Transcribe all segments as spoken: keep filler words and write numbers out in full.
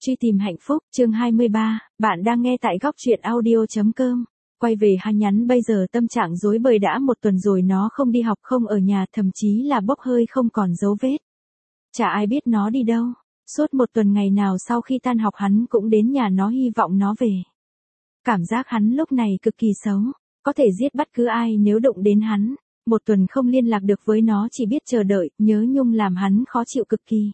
Truy tìm hạnh phúc, chương hai mươi ba, bạn đang nghe tại góc truyện audio.com. Quay về Hà nhắn bây giờ tâm trạng rối bời đã một tuần rồi nó không đi học không ở nhà thậm chí là bốc hơi không còn dấu vết. Chả ai biết nó đi đâu. Suốt một tuần ngày nào sau khi tan học hắn cũng đến nhà nó hy vọng nó về. Cảm giác hắn lúc này cực kỳ xấu, có thể giết bất cứ ai nếu đụng đến hắn. Một tuần không liên lạc được với nó chỉ biết chờ đợi, nhớ nhung làm hắn khó chịu cực kỳ.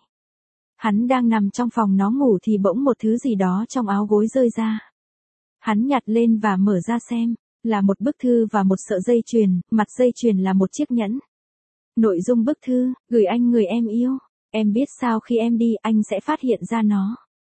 Hắn đang nằm trong phòng nó ngủ thì bỗng một thứ gì đó trong áo gối rơi ra. Hắn nhặt lên và mở ra xem, là một bức thư và một sợi dây chuyền, mặt dây chuyền là một chiếc nhẫn. Nội dung bức thư, gửi anh người em yêu, em biết sao khi em đi anh sẽ phát hiện ra nó.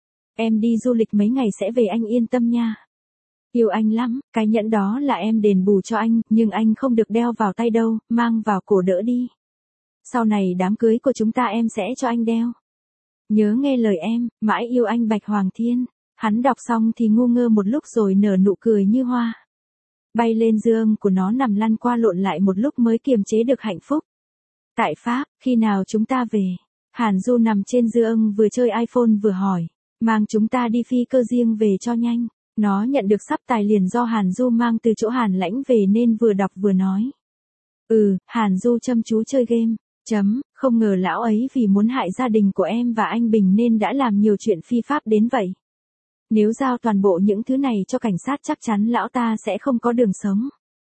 Em đi du lịch mấy ngày sẽ về anh yên tâm nha. Yêu anh lắm, cái nhẫn đó là em đền bù cho anh, nhưng anh không được đeo vào tay đâu, mang vào cổ đỡ đi. Sau này đám cưới của chúng ta em sẽ cho anh đeo. Nhớ nghe lời em, mãi yêu anh Bạch Hoàng Thiên. Hắn đọc xong thì ngu ngơ một lúc rồi nở nụ cười như hoa. Bay lên dương của nó nằm lăn qua lộn lại một lúc mới kiềm chế được hạnh phúc. Tại Pháp, khi nào chúng ta về? Hàn Du nằm trên giường vừa chơi iPhone vừa hỏi. Mang chúng ta đi phi cơ riêng về cho nhanh. Nó nhận được sắp tài liền do Hàn Du mang từ chỗ Hàn Lãnh về nên vừa đọc vừa nói. Ừ, Hàn Du chăm chú chơi game. Chấm, không ngờ lão ấy vì muốn hại gia đình của em và anh Bình nên đã làm nhiều chuyện phi pháp đến vậy. Nếu giao toàn bộ những thứ này cho cảnh sát chắc chắn lão ta sẽ không có đường sống.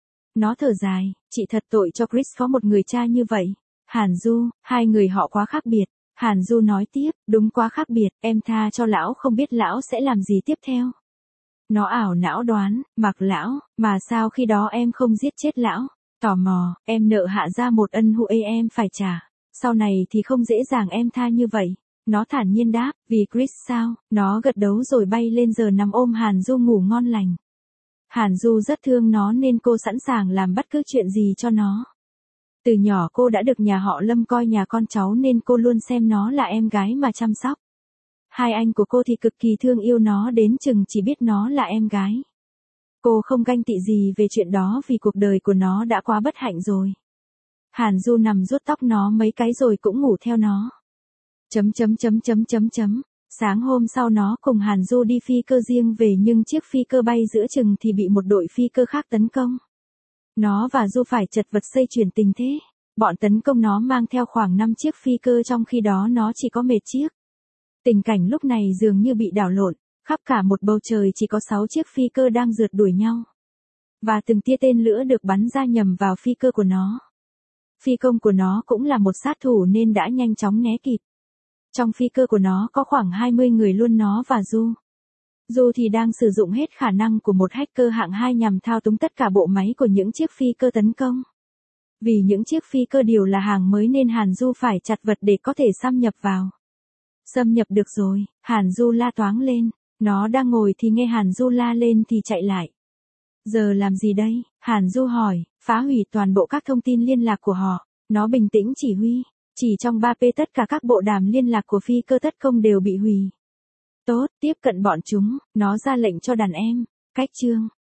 Nó thở dài, chị thật tội cho Chris có một người cha như vậy. Hàn Du, hai người họ quá khác biệt. Hàn Du nói tiếp, đúng quá khác biệt, em tha cho lão không biết lão sẽ làm gì tiếp theo. Nó ảo não đoán, mặc lão, mà sao khi đó em không giết chết lão. Tò mò, em nợ Hạ ra một ân huệ em phải trả. Sau này thì không dễ dàng em tha như vậy. Nó thản nhiên đáp, vì Chris sao? Nó gật đầu rồi bay lên giờ nằm ôm Hàn Du ngủ ngon lành. Hàn Du rất thương nó nên cô sẵn sàng làm bất cứ chuyện gì cho nó. Từ nhỏ cô đã được nhà họ Lâm coi nhà con cháu nên cô luôn xem nó là em gái mà chăm sóc. Hai anh của cô thì cực kỳ thương yêu nó đến chừng chỉ biết nó là em gái. Cô không ganh tị gì về chuyện đó vì cuộc đời của nó đã quá bất hạnh rồi. Hàn Du nằm vuốt tóc nó mấy cái rồi cũng ngủ theo nó. Chấm chấm chấm chấm chấm chấm. Sáng hôm sau nó cùng Hàn Du đi phi cơ riêng về nhưng chiếc phi cơ bay giữa chừng thì bị một đội phi cơ khác tấn công. Nó và Du phải chật vật xoay chuyển tình thế. Bọn tấn công nó mang theo khoảng năm chiếc phi cơ trong khi đó nó chỉ có mệt chiếc. Tình cảnh lúc này dường như bị đảo lộn. Khắp cả một bầu trời chỉ có sáu chiếc phi cơ đang rượt đuổi nhau. Và từng tia tên lửa được bắn ra nhằm vào phi cơ của nó. Phi công của nó cũng là một sát thủ nên đã nhanh chóng né kịp. Trong phi cơ của nó có khoảng hai mươi người luôn nó và Du. Du thì đang sử dụng hết khả năng của một hacker hạng hai nhằm thao túng tất cả bộ máy của những chiếc phi cơ tấn công. Vì những chiếc phi cơ đều là hàng mới nên Hàn Du phải chặt vật để có thể xâm nhập vào. Xâm nhập được rồi, Hàn Du la toáng lên. Nó đang ngồi thì nghe Hàn Du la lên thì chạy lại. Giờ làm gì đây? Hàn Du hỏi, phá hủy toàn bộ các thông tin liên lạc của họ. Nó bình tĩnh chỉ huy. Chỉ trong ba phút tất cả các bộ đàm liên lạc của phi cơ tấn công đều bị hủy. Tốt, tiếp cận bọn chúng, nó ra lệnh cho đàn em. Cách chương,